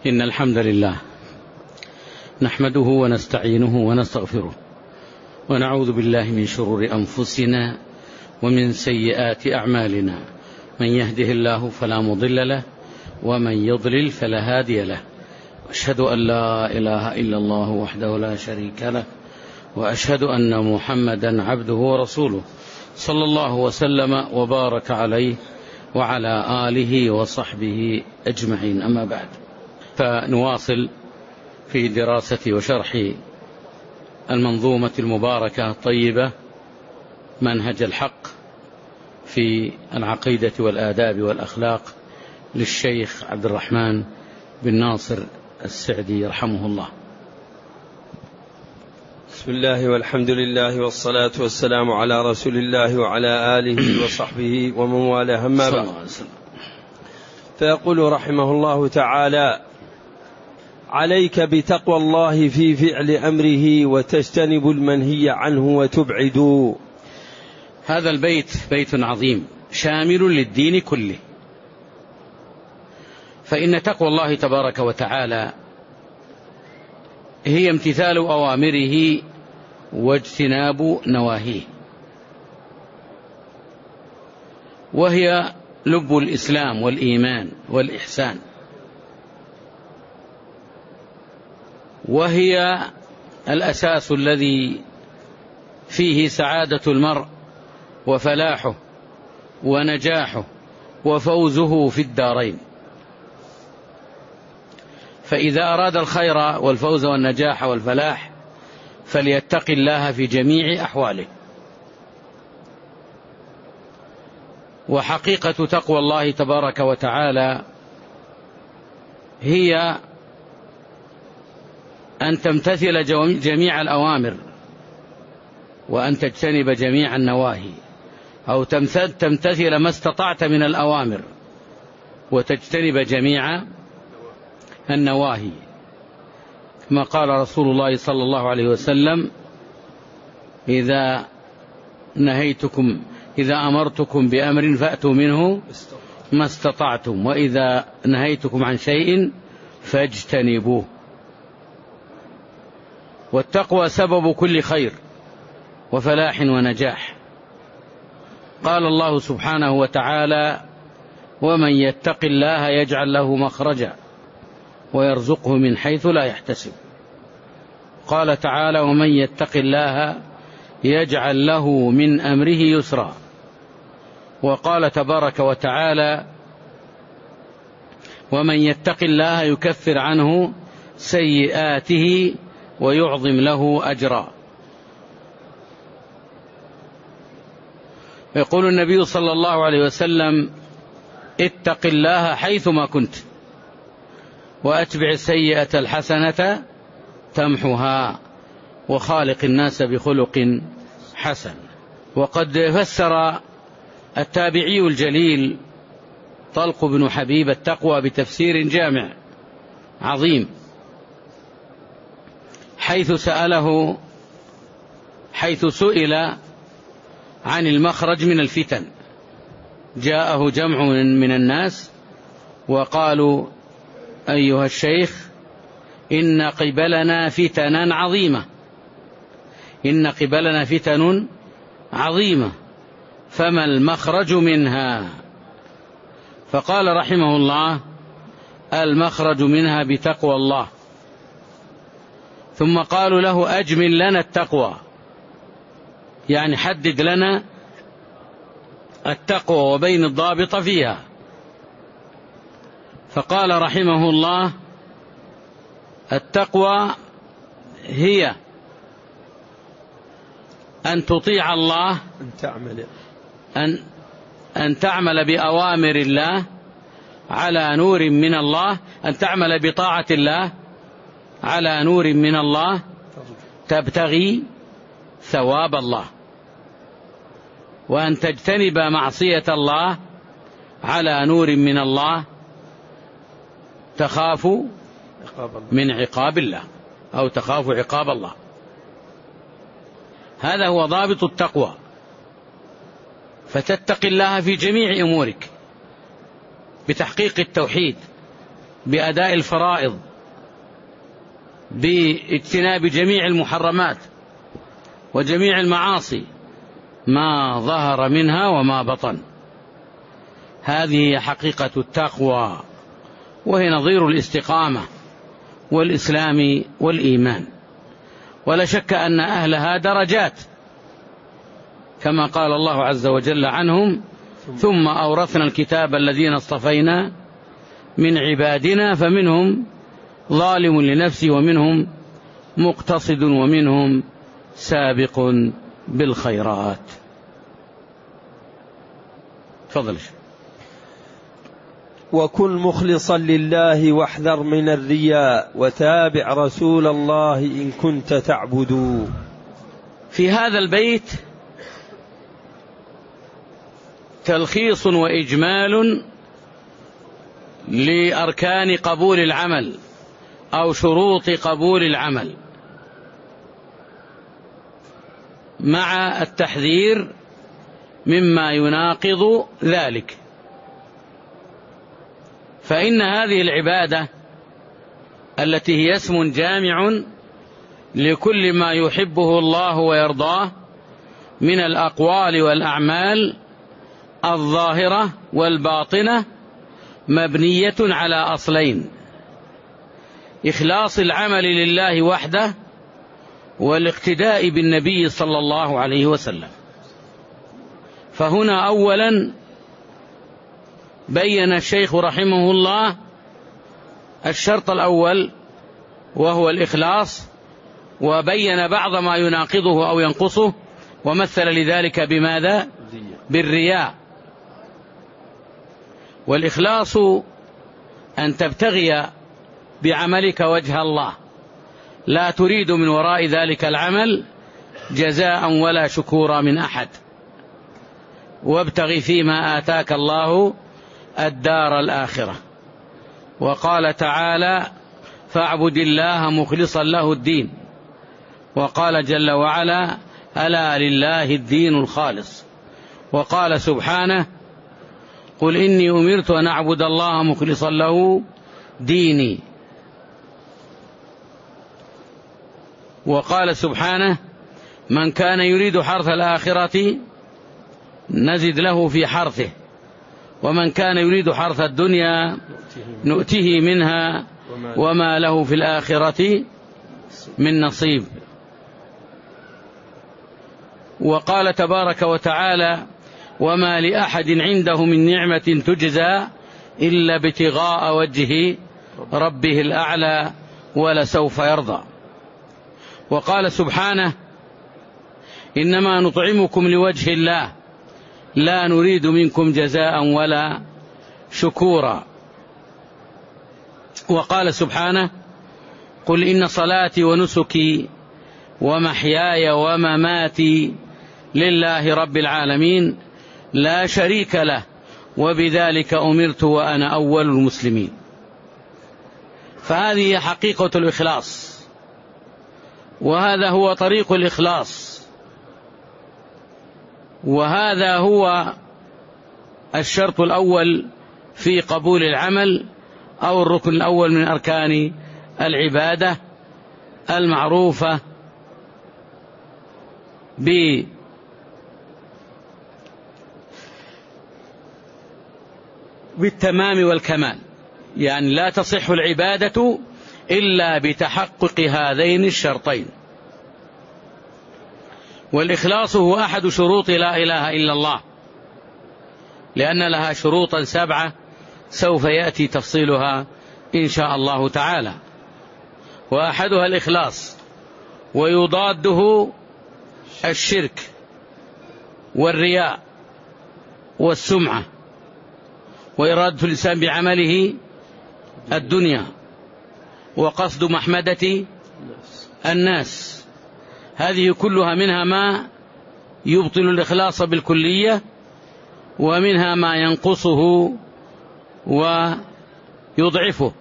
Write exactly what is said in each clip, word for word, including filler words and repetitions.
إن الحمد لله نحمده ونستعينه ونستغفره ونعوذ بالله من شرور أنفسنا ومن سيئات أعمالنا، من يهده الله فلا مضل له ومن يضلل فلا هادي له، وأشهد أن لا إله إلا الله وحده لا شريك له، وأشهد أن محمدا عبده ورسوله صلى الله وسلم وبارك عليه وعلى آله وصحبه أجمعين. أما بعد، فنواصل في دراسة وشرح المنظومة المباركة الطيبة منهج الحق في العقيدة والآداب والأخلاق للشيخ عبد الرحمن بن ناصر السعدي رحمه الله. بسم الله والحمد لله والصلاة والسلام على رسول الله وعلى آله وصحبه ومن والاه، أما بعد، فيقول رحمه الله تعالى: عليك بتقوى الله في فعل أمره وتجتنب المنهي عنه وتبعد. هذا البيت بيت عظيم شامل للدين كله، فإن تقوى الله تبارك وتعالى هي امتثال أوامره واجتناب نواهيه، وهي لب الإسلام والإيمان والإحسان، وهي الأساس الذي فيه سعادة المرء وفلاحه ونجاحه وفوزه في الدارين. فإذا أراد الخير والفوز والنجاح والفلاح فليتق الله في جميع أحواله. وحقيقة تقوى الله تبارك وتعالى هي أن تمتثل جميع الأوامر وأن تجتنب جميع النواهي، أو تمتثل ما استطعت من الأوامر وتجتنب جميع النواهي، كما قال رسول الله صلى الله عليه وسلم: إذا نهيتكم إذا أمرتكم بأمر فأتوا منه ما استطعتم، وإذا نهيتكم عن شيء فاجتنبوه. والتقوى سبب كل خير وفلاح ونجاح. قال الله سبحانه وتعالى: ومن يتق الله يجعل له مخرجا ويرزقه من حيث لا يحتسب. قال تعالى: ومن يتق الله يجعل له من أمره يسرا. وقال تبارك وتعالى: ومن يتق الله يكفر عنه سيئاته ويعظم له أجرا. يقول النبي صلى الله عليه وسلم: اتق الله حيثما كنت وأتبع السيئة الحسنة تمحها وخالق الناس بخلق حسن. وقد فسر التابعي الجليل طلق بن حبيب التقوى بتفسير جامع عظيم، حيث سأله حيث سئل عن المخرج من الفتن. جاءه جمع من الناس وقالوا: أيها الشيخ، إن قبلنا فتنا عظيمة إن قبلنا فتن عظيمة فما المخرج منها؟ فقال رحمه الله: المخرج منها بتقوى الله. ثم قالوا له: أجمل لنا التقوى، يعني حدد لنا التقوى وبين الضابط فيها. فقال رحمه الله: التقوى هي أن تطيع الله، أن تعمل أن, أن تعمل بأوامر الله على نور من الله، أن تعمل بطاعة الله على نور من الله تبتغي ثواب الله، وأن تجتنب معصية الله على نور من الله تخاف من عقاب الله أو تخاف عقاب الله. هذا هو ضابط التقوى، فتتقي الله في جميع أمورك بتحقيق التوحيد بأداء الفرائض، باجتناب جميع المحرمات وجميع المعاصي ما ظهر منها وما بطن. هذه حقيقة التقوى، وهي نظير الاستقامة والإسلام والإيمان. ولا شك أن أهلها درجات، كما قال الله عز وجل عنهم: ثم أورثنا الكتاب الذين اصطفينا من عبادنا فمنهم ظالم لنفسه ومنهم مقتصد ومنهم سابق بالخيرات. تفضل. وكن مخلصا لله واحذر من الرياء وتابع رسول الله إن كنت تعبد. في هذا البيت تلخيص وإجمال لأركان قبول العمل أو شروط قبول العمل، مع التحذير مما يناقض ذلك. فإن هذه العبادة التي هي اسم جامع لكل ما يحبه الله ويرضاه من الأقوال والأعمال الظاهرة والباطنة مبنية على أصلين: إخلاص العمل لله وحده، والاقتداء بالنبي صلى الله عليه وسلم. فهنا أولا بين الشيخ رحمه الله الشرط الأول وهو الإخلاص، وبين بعض ما يناقضه أو ينقصه، ومثل لذلك بماذا؟ بالرياء. والإخلاص أن تبتغي بعملك وجه الله، لا تريد من وراء ذلك العمل جزاء ولا شكورا من أحد، وابتغ فيما آتاك الله الدار الآخرة. وقال تعالى: فاعبد الله مخلصا له الدين. وقال جل وعلا: ألا لله الدين الخالص. وقال سبحانه: قل إني أمرت أن أعبد الله مخلصا له ديني. وقال سبحانه: من كان يريد حرث الآخرة نزد له في حرثه، ومن كان يريد حرث الدنيا نؤته منها وما له في الآخرة من نصيب. وقال تبارك وتعالى: وما لأحد عنده من نعمة تجزى إلا ابتغاء وجه ربه الأعلى ولسوف يرضى. وقال سبحانه: إنما نطعمكم لوجه الله لا نريد منكم جزاء ولا شكورا. وقال سبحانه: قل إن صلاتي ونسكي ومحياي ومماتي لله رب العالمين لا شريك له وبذلك أمرت وأنا أول المسلمين. فهذه حقيقة الإخلاص، وهذا هو طريق الإخلاص، وهذا هو الشرط الأول في قبول العمل، أو الركن الأول من أركان العبادة المعروفة ب بالتمام والكمال. يعني لا تصح العبادة إلا بتحقق هذين الشرطين. والإخلاص هو أحد شروط لا إله إلا الله، لأن لها شروطا سبعة سوف يأتي تفصيلها إن شاء الله تعالى. وأحدها الإخلاص، ويضاده الشرك والرياء والسمعة وإرادة الإنسان بعمله الدنيا وقصد محمدة الناس. هذه كلها منها ما يبطل الإخلاص بالكلية، ومنها ما ينقصه ويضعفه.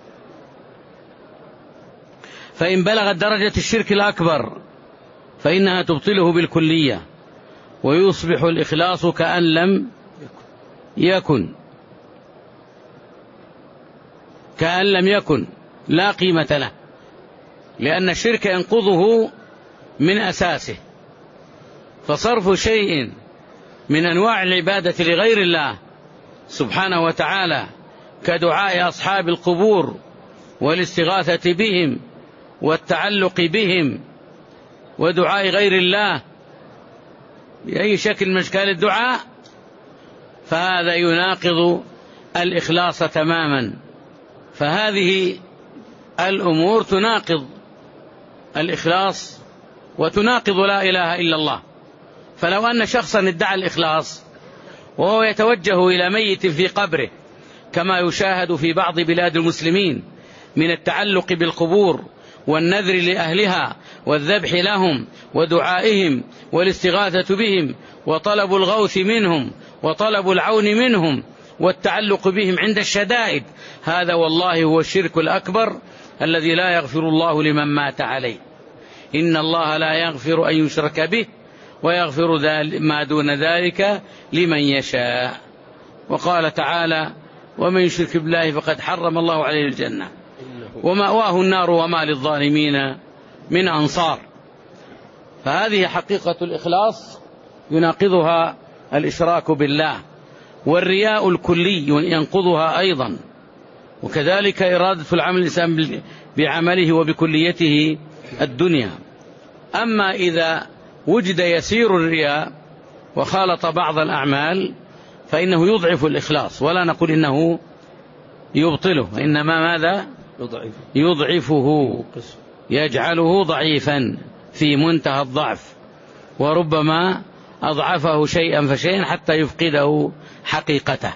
فإن بلغت درجة الشرك الأكبر فإنها تبطله بالكلية، ويصبح الإخلاص كأن لم يكن. كأن لم يكن، لا قيمة له، لأن الشرك ينقضه من أساسه. فصرف شيء من أنواع العبادة لغير الله سبحانه وتعالى كدعاء أصحاب القبور والاستغاثة بهم والتعلق بهم ودعاء غير الله بأي شكل من أشكال الدعاء، فهذا يناقض الإخلاص تماما. فهذه الأمور تناقض الإخلاص وتناقض لا إله إلا الله. فلو أن شخصا ادعى الإخلاص وهو يتوجه إلى ميت في قبره كما يشاهد في بعض بلاد المسلمين من التعلق بالقبور والنذر لأهلها والذبح لهم ودعائهم والاستغاثة بهم وطلب الغوث منهم وطلب العون منهم والتعلق بهم عند الشدائد، هذا والله هو الشرك الأكبر الذي لا يغفر الله لمن مات عليه. إن الله لا يغفر أن يشرك به ويغفر ما دون ذلك لمن يشاء. وقال تعالى: ومن يشرك بالله فقد حرم الله عليه الجنة ومأواه النار وما للظالمين من أنصار. فهذه حقيقة الإخلاص يناقضها الإشراك بالله، والرياء الكلي ينقضها أيضا، وكذلك إرادة العمل الإنسان بعمله وبكليته الدنيا. أما إذا وجد يسير الرياء وخالط بعض الأعمال فإنه يضعف الإخلاص، ولا نقول إنه يبطله، إنما ماذا؟ يضعفه، يجعله ضعيفا في منتهى الضعف، وربما أضعفه شيئا فشيئا حتى يفقده حقيقته.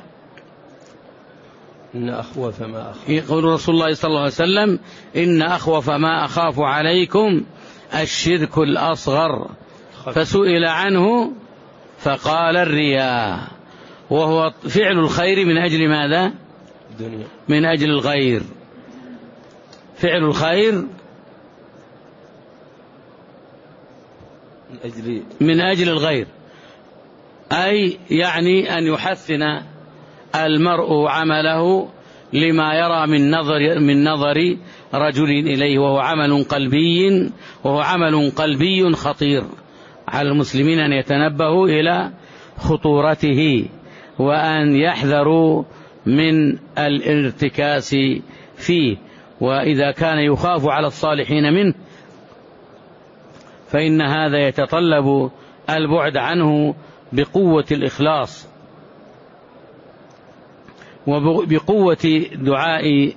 إن أخوف ما أخاف، يقول رسول الله صلى الله عليه وسلم: إن أخوف ما أخاف عليكم الشرك الأصغر. فسئل عنه فقال: الرياء، وهو فعل الخير من أجل ماذا؟ الدنيا. من أجل الغير. فعل الخير من أجل من أجل الغير، أي يعني أن يحسن المرء عمله لما يرى من نظر من نظر رجل إليه، وهو عمل قلبي وهو عمل قلبي خطير. على المسلمين أن يتنبهوا إلى خطورته وأن يحذروا من الارتكاس فيه، وإذا كان يخاف على الصالحين منه فإن هذا يتطلب البعد عنه بقوة الإخلاص وبقوة دعاء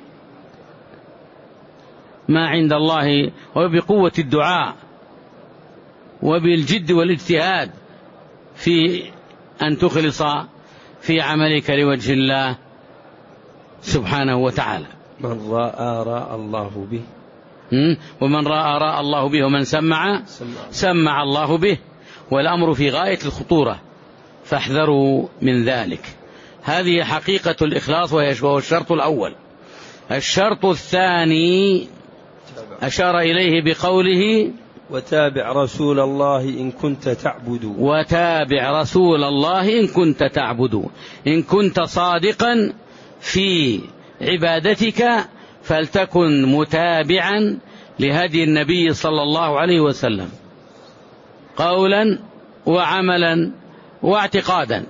ما عند الله، وبقوة الدعاء وبالجد والاجتهاد في أن تخلص في عملك لوجه الله سبحانه وتعالى. من رأى رأى الله به، ومن رأى رأى الله به، ومن سمع سمع الله به، والأمر في غاية الخطورة، فاحذروا من ذلك. هذه حقيقة الإخلاص وهو الشرط الأول. الشرط الثاني أشار إليه بقوله: وتابع رسول الله إن كنت تعبد. وتابع رسول الله إن كنت تعبد، إن كنت صادقا في عبادتك فلتكن متابعا لهدي النبي صلى الله عليه وسلم قولا وعملا واعتقادا.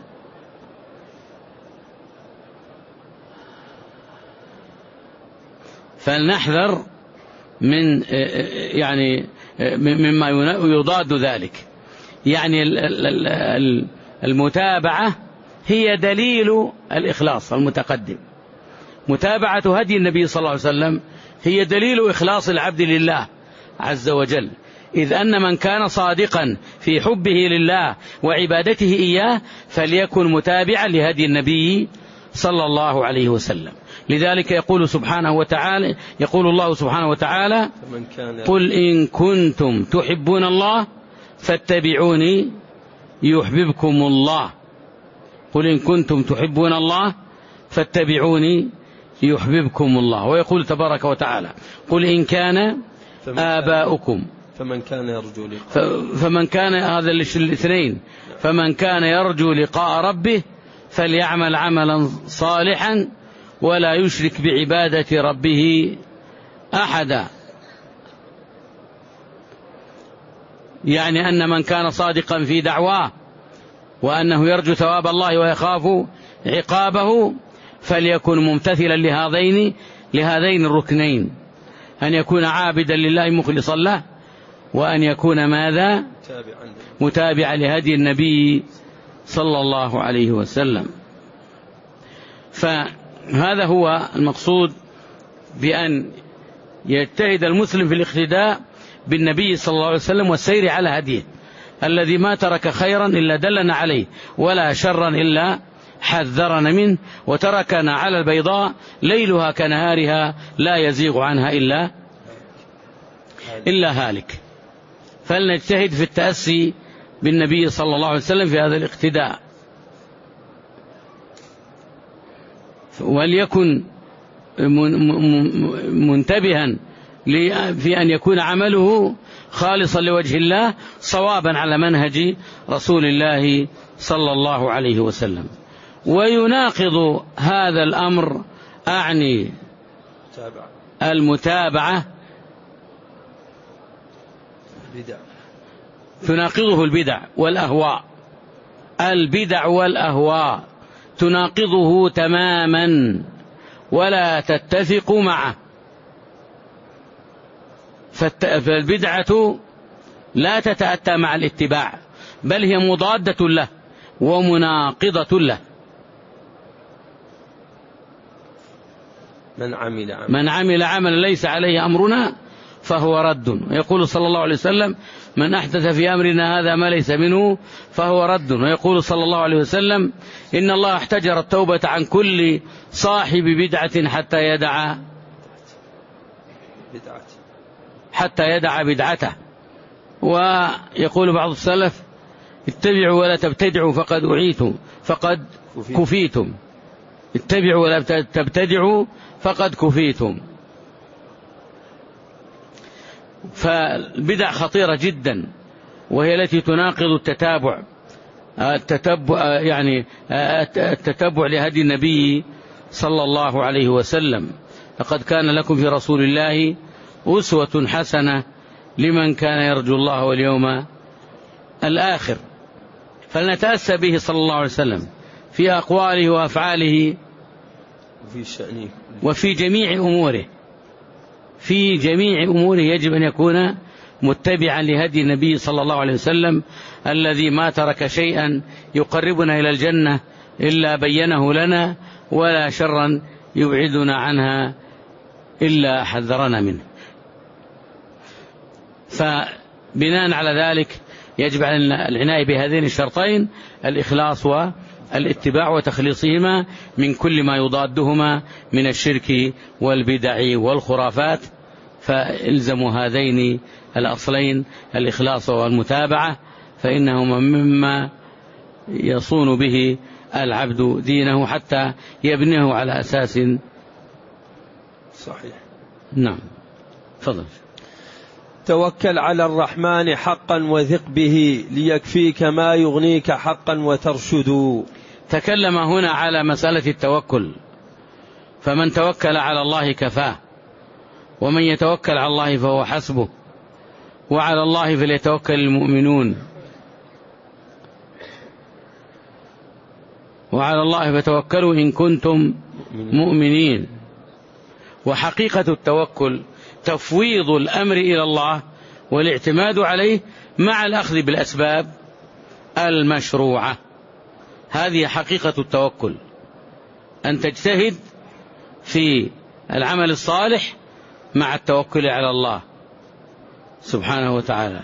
فلنحذر من يعني مما يضاد ذلك. يعني المتابعة هي دليل الإخلاص المتقدم. متابعة هدي النبي صلى الله عليه وسلم هي دليل إخلاص العبد لله عز وجل، إذ أن من كان صادقا في حبه لله وعبادته إياه فليكن متابعا لهدي النبي صلى الله عليه وسلم. لذلك يقول سبحانه وتعالى يقول الله سبحانه وتعالى: قل إن كنتم تحبون الله فاتبعوني يحببكم الله. قل إن كنتم تحبون الله فاتبعوني يحببكم الله. ويقول تبارك وتعالى: قل إن كان آباؤكم فمن كان يرجو لقاء فمن كان هذا الاثنين فمن كان يرجو لقاء ربه فليعمل عملا صالحا ولا يشرك بعبادة ربه أحدا. يعني أن من كان صادقا في دعواه وأنه يرجو ثواب الله ويخاف عقابه فليكن ممتثلا لهذين لهذين الركنين، أن يكون عابدا لله مخلصا له، وأن يكون ماذا؟ متابعا لهدي النبي صلى الله عليه وسلم. فهذا هو المقصود بأن يجتهد المسلم في الاقتداء بالنبي صلى الله عليه وسلم والسير على هديه الذي ما ترك خيرا إلا دلنا عليه ولا شرا إلا حذرنا منه، وتركنا على البيضاء ليلها كنهارها لا يزيغ عنها إلا إلا هالك. فلنجتهد في التأسي بالنبي صلى الله عليه وسلم في هذا الاقتداء، وليكن منتبها في أن يكون عمله خالصا لوجه الله صوابا على منهج رسول الله صلى الله عليه وسلم. ويناقض هذا الأمر أعني المتابعة، تناقضه البدع والأهواء، البدع والأهواء تناقضه تماما ولا تتفق معه. فالبدعة لا تتأتى مع الاتباع، بل هي مضادة له ومناقضة له. من عمل عمل من عمل عملا ليس عليه أمرنا فهو رد. ويقول صلى الله عليه وسلم: من أحدث في أمرنا هذا ما ليس منه فهو رد. ويقول صلى الله عليه وسلم: إن الله احتجر التوبة عن كل صاحب بدعة حتى يدع حتى يدع بدعته. ويقول بعض السلف: اتبعوا ولا تبتدعوا فقد أعيتم فقد كفيتم. اتبعوا ولا تبتدعوا فقد كفيتم. فالبدع خطيرة جدا، وهي التي تناقض التتابع التتبع يعني التتبع لهدي النبي صلى الله عليه وسلم. لقد كان لكم في رسول الله أسوة حسنة لمن كان يرجو الله واليوم الآخر. فلنتأسى به صلى الله عليه وسلم في أقواله وأفعاله وفي جميع أموره. في جميع أموره يجب أن يكون متبعا لهدي النبي صلى الله عليه وسلم الذي ما ترك شيئا يقربنا إلى الجنة إلا بينه لنا، ولا شرا يبعدنا عنها إلا حذرنا منه. فبناء على ذلك يجب علينا العناية بهذين الشرطين: الإخلاص والاتباع وتخليصهما من كل ما يضادهما من الشرك والبدع والخرافات. فالزموا هذين الأصلين الإخلاص والمتابعة، فإنهما مما يصون به العبد دينه حتى يبنيه على أساس صحيح. نعم، تفضل. توكل على الرحمن حقا وثق به ليكفيك ما يغنيك حقا وترشد. تكلم هنا على مسألة التوكل، فمن توكل على الله كفاه، ومن يتوكل على الله فهو حسبه، وعلى الله فليتوكل المؤمنون، وعلى الله فتوكلوا إن كنتم مؤمنين. وحقيقة التوكل تفويض الأمر إلى الله والاعتماد عليه مع الأخذ بالأسباب المشروعة. هذه حقيقة التوكل، أن تجتهد في العمل الصالح مع التوكل على الله سبحانه وتعالى.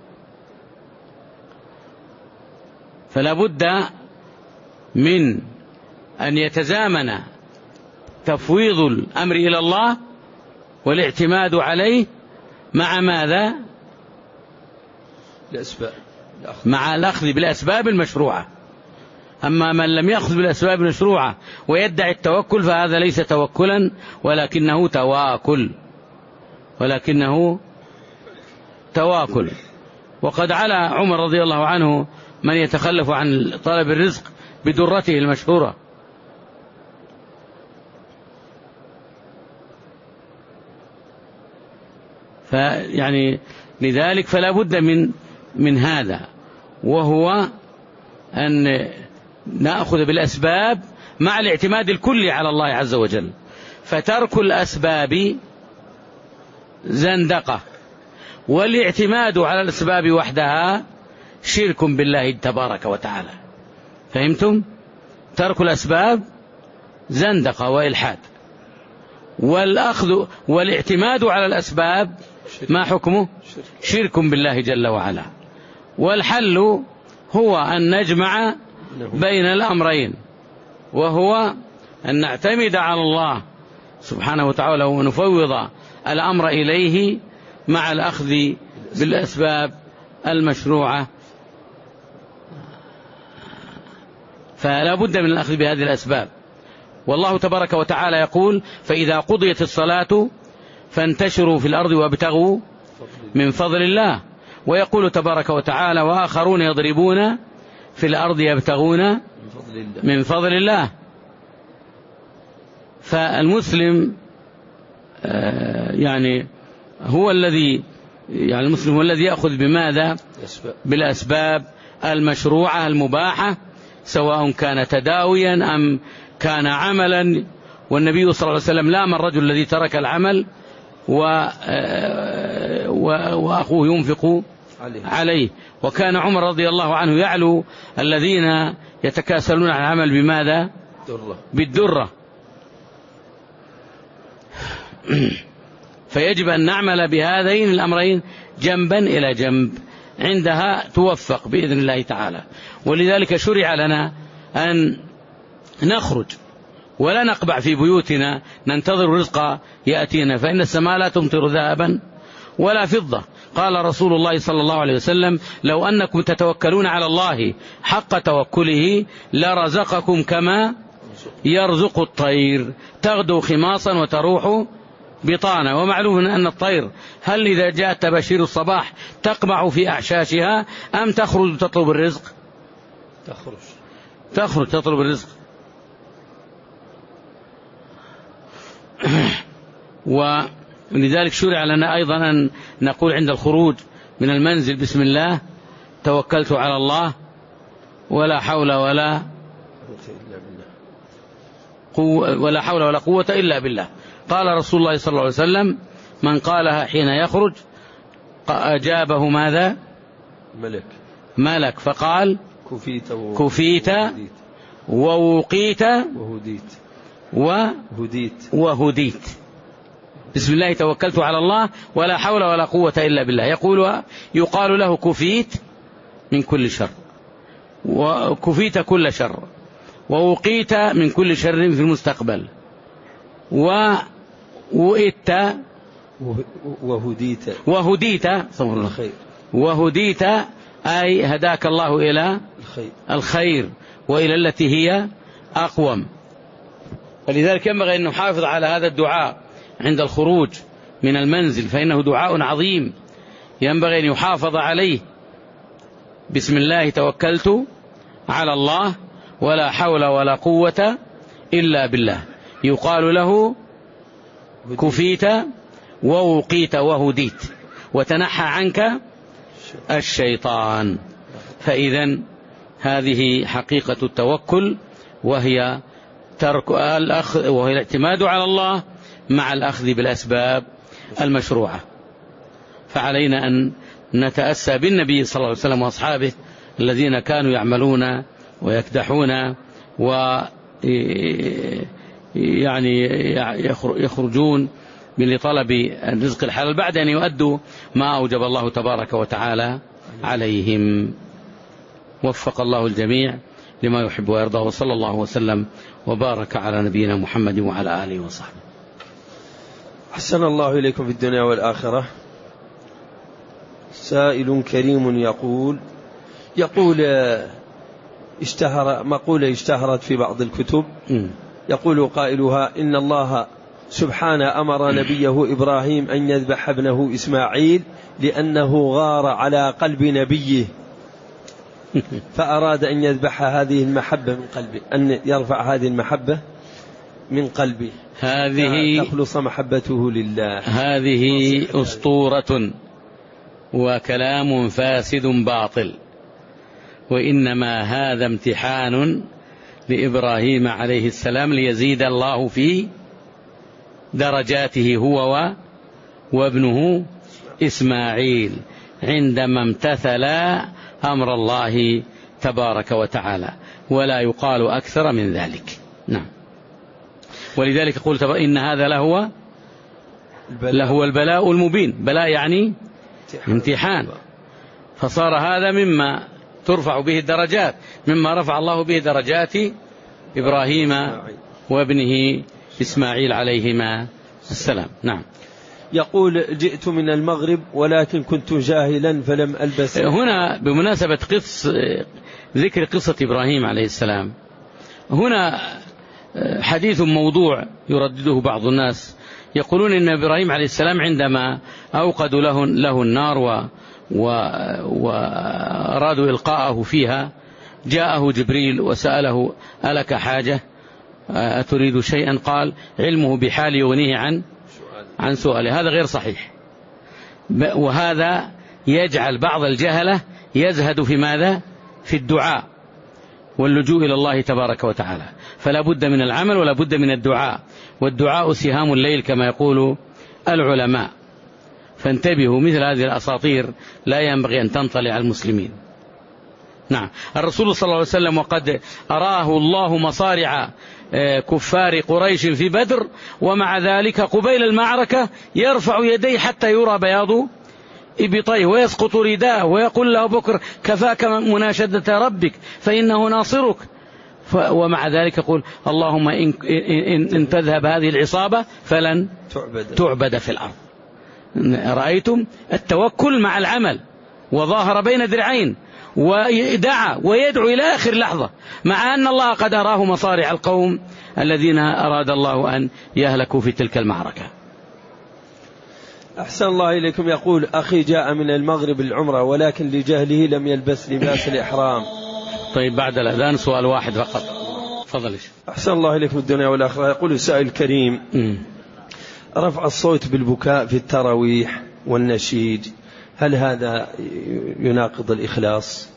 فلا بد من أن يتزامن تفويض الأمر إلى الله والاعتماد عليه مع ماذا؟ الأسباب. مع الأخذ بالأسباب المشروعة. أما من لم يأخذ بالأسباب المشروعة ويدعي التوكل فهذا ليس توكلا ولكنه تواكل ولكنه تواكل. وقد على عمر رضي الله عنه من يتخلف عن طلب الرزق بدرته المشهورة، فيعني لذلك فلا بد من من هذا، وهو أن نأخذ بالأسباب مع الاعتماد الكلي على الله عز وجل. فترك الأسباب زندقة، والاعتماد على الأسباب وحدها شرك بالله تبارك وتعالى. فهمتم؟ ترك الأسباب زندقة وإلحاد، والأخذ والاعتماد على الأسباب ما حكمه؟ شرك بالله جل وعلا. والحل هو أن نجمع بين الأمرين، وهو أن نعتمد على الله سبحانه وتعالى ونفوض الأمر إليه مع الأخذ بالأسباب المشروعة. فلا بد من الأخذ بهذه الأسباب. والله تبارك وتعالى يقول: فإذا قضيت الصلاة فانتشروا في الأرض وابتغوا من فضل الله. ويقول تبارك وتعالى: وآخرون يضربون في الأرض يبتغون من فضل الله. فالمسلم يعني هو الذي يعني المسلم هو الذي يأخذ بماذا؟ بالأسباب المشروعة المباحة، سواء كان تداويا أم كان عملا. والنبي صلى الله عليه وسلم لام الرجل الذي ترك العمل وأخوه ينفق عليه. وكان عمر رضي الله عنه يعلو الذين يتكاسلون عن العمل بماذا؟ بالدرة. فيجب أن نعمل بهذين الأمرين جنبا إلى جنب، عندها توفق بإذن الله تعالى. ولذلك شرع لنا أن نخرج ولا نقبع في بيوتنا ننتظر رزق يأتينا، فإن السماء لا تمطر ذهبا ولا فضة. قال رسول الله صلى الله عليه وسلم: لو أنكم تتوكلون على الله حق توكله لرزقكم كما يرزق الطير تغدو خماصا وتروح بطانة. ومعلوم أن الطير هل إذا جاءت تباشير الصباح تقمع في أعشاشها أم تخرج تطلب الرزق؟ تخرج تخرج تطلب الرزق. ولذلك شرع لنا أيضا أن نقول عند الخروج من المنزل: بسم الله توكلت على الله ولا حول ولا قوة ولا حول ولا قوة إلا بالله. قال رسول الله صلى الله عليه وسلم: من قالها حين يخرج أجابه ماذا؟ ملك ملك فقال: كفيت كفيت ووقيت وهديت وهديت وهديت. بسم الله توكلت على الله ولا حول ولا قوة إلا بالله. يقول يقال له: كفيت من كل شر، وكفيت كل شر، ووقيت من كل شر في المستقبل، ووئت وهديت وهديت الخير وهديت أي هداك الله إلى الخير, الخير وإلى التي هي أقوم. فلذلك ينبغي أن نحافظ على هذا الدعاء عند الخروج من المنزل، فإنه دعاء عظيم ينبغي أن يحافظ عليه. بسم الله توكلت على الله ولا حول ولا قوة إلا بالله. يقال له: كفيت ووقيت وهديت وتنحى عنك الشيطان. فإذا هذه حقيقة التوكل، وهي ترك الأخذ وهي الاعتماد على الله مع الأخذ بالأسباب المشروعة. فعلينا أن نتأسى بالنبي صلى الله عليه وسلم وأصحابه الذين كانوا يعملون ويكدحون و يعني يخرجون لطلب الرزق الحلال بعد أن يؤدوا ما أوجب الله تبارك وتعالى عليهم. وفق الله الجميع لما يحب ويرضى، وصلى الله وسلم وبارك على نبينا محمد وعلى آله وصحبه. أحسن الله إليكم في الدنيا والآخرة. سائل كريم يقول يقول اشتهر مقولة اشتهرت في بعض الكتب، يقول قائلها: إن الله سبحانه أمر نبيه إبراهيم أن يذبح ابنه إسماعيل لأنه غار على قلب نبيه، فأراد أن يذبح هذه المحبة من قلبه، أن يرفع هذه المحبة من قلبه، هذه تخلص محبته لله. هذه أسطورة وكلام فاسد باطل، وإنما هذا امتحان لإبراهيم عليه السلام ليزيد الله في درجاته هو وابنه إسماعيل عندما امتثل أمر الله تبارك وتعالى، ولا يقال أكثر من ذلك. نعم. ولذلك قلت إن هذا لهو لهو البلاء المبين. بلاء يعني امتحان، فصار هذا مما ترفع به الدرجات، مما رفع الله به درجات إبراهيم وابنه إسماعيل عليهما السلام. نعم. يقول جئت من المغرب ولكن كنت جاهلا فلم ألبس. هنا بمناسبة قص ذكر قصة إبراهيم عليه السلام، هنا حديث موضوع يردده بعض الناس، يقولون إن إبراهيم عليه السلام عندما أوقدوا له, له النار و وأرادوا إلقاءه فيها، جاءه جبريل وسأله ألك حاجة أتريد شيئا؟ قال علمه بحال يغنيه عن عن سؤاله. هذا غير صحيح، وهذا يجعل بعض الجهلة يزهد في ماذا؟ في الدعاء واللجوء إلى الله تبارك وتعالى. فلا بد من العمل ولا بد من الدعاء، والدعاء سهام الليل كما يقول العلماء. فانتبهوا، مثل هذه الأساطير لا ينبغي أن تنطلع على المسلمين. نعم. الرسول صلى الله عليه وسلم وقد أراه الله مصارع كفار قريش في بدر، ومع ذلك قبيل المعركة يرفع يديه حتى يرى بياض إبطيه ويسقط رداءه ويقول له بكر كفاك مناشدة ربك فإنه ناصرك، ومع ذلك يقول اللهم إن, إن, إن تذهب هذه العصابة فلن تعبد, تعبد في الأرض. رأيتم التوكل مع العمل، وظاهر بين درعين ودعا ويدعو إلى آخر لحظة، مع أن الله قد أراه مصارع القوم الذين أراد الله أن يهلكوا في تلك المعركة. أحسن الله إليكم. يقول أخي جاء من المغرب العمرة ولكن لجهله لم يلبس لباس الإحرام. طيب بعد الأذان سؤال واحد فقط، تفضل. أحسن الله إليكم الدنيا والآخرة. يقول السائل الكريم م. رفع الصوت بالبكاء في التراويح والنشيد، هل هذا يناقض الإخلاص؟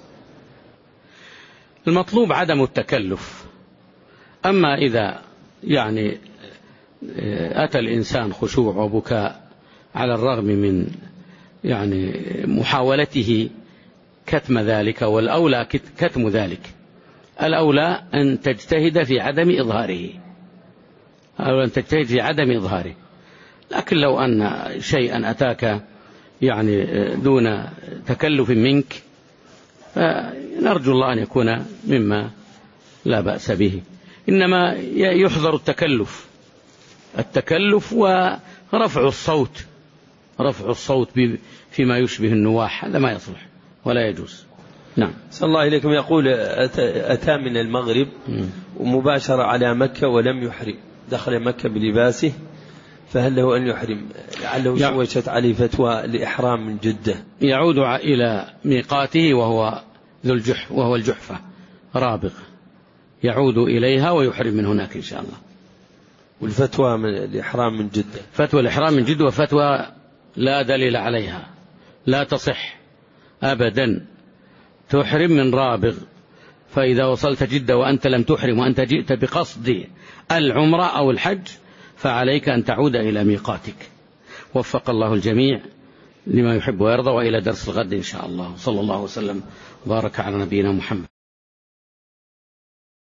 المطلوب عدم التكلف. أما إذا يعني أتى الإنسان خشوع وبكاء على الرغم من يعني محاولته كتم ذلك، والأولى كتم ذلك، الأولى أن تجتهد في عدم إظهاره، أو أن تجتهد في عدم إظهاره. لكن لو أن شيئا أتاك يعني دون تكلف منك، فنرجو الله أن يكون مما لا بأس به. إنما يحذر التكلف التكلف ورفع الصوت رفع الصوت فيما يشبه النواح، هذا ما يصلح ولا يجوز. نعم. صلى الله عليكم. يقول أتى من المغرب ومباشرة على مكة ولم يحرم، دخل مكة بلباسه، فهل له أن يحرم؟ لعله شوشت عليه فتوى لإحرام من جدة. يعود إلى ميقاته وهو ذو الجح وهو الجحفة رابغ، يعود إليها ويحرم من هناك إن شاء الله. والفتوى من الإحرام من جدة، فتوى الإحرام من جدة وفتوى لا دليل عليها، لا تصح أبدا. تحرم من رابغ، فإذا وصلت جدة وأنت لم تحرم وأنت جئت بقصد العمرة أو الحج فعليك أن تعود إلى ميقاتك. وفق الله الجميع لما يحب ويرضى، وإلى درس الغد إن شاء الله. صلى الله وسلم وبارك على نبينا محمد.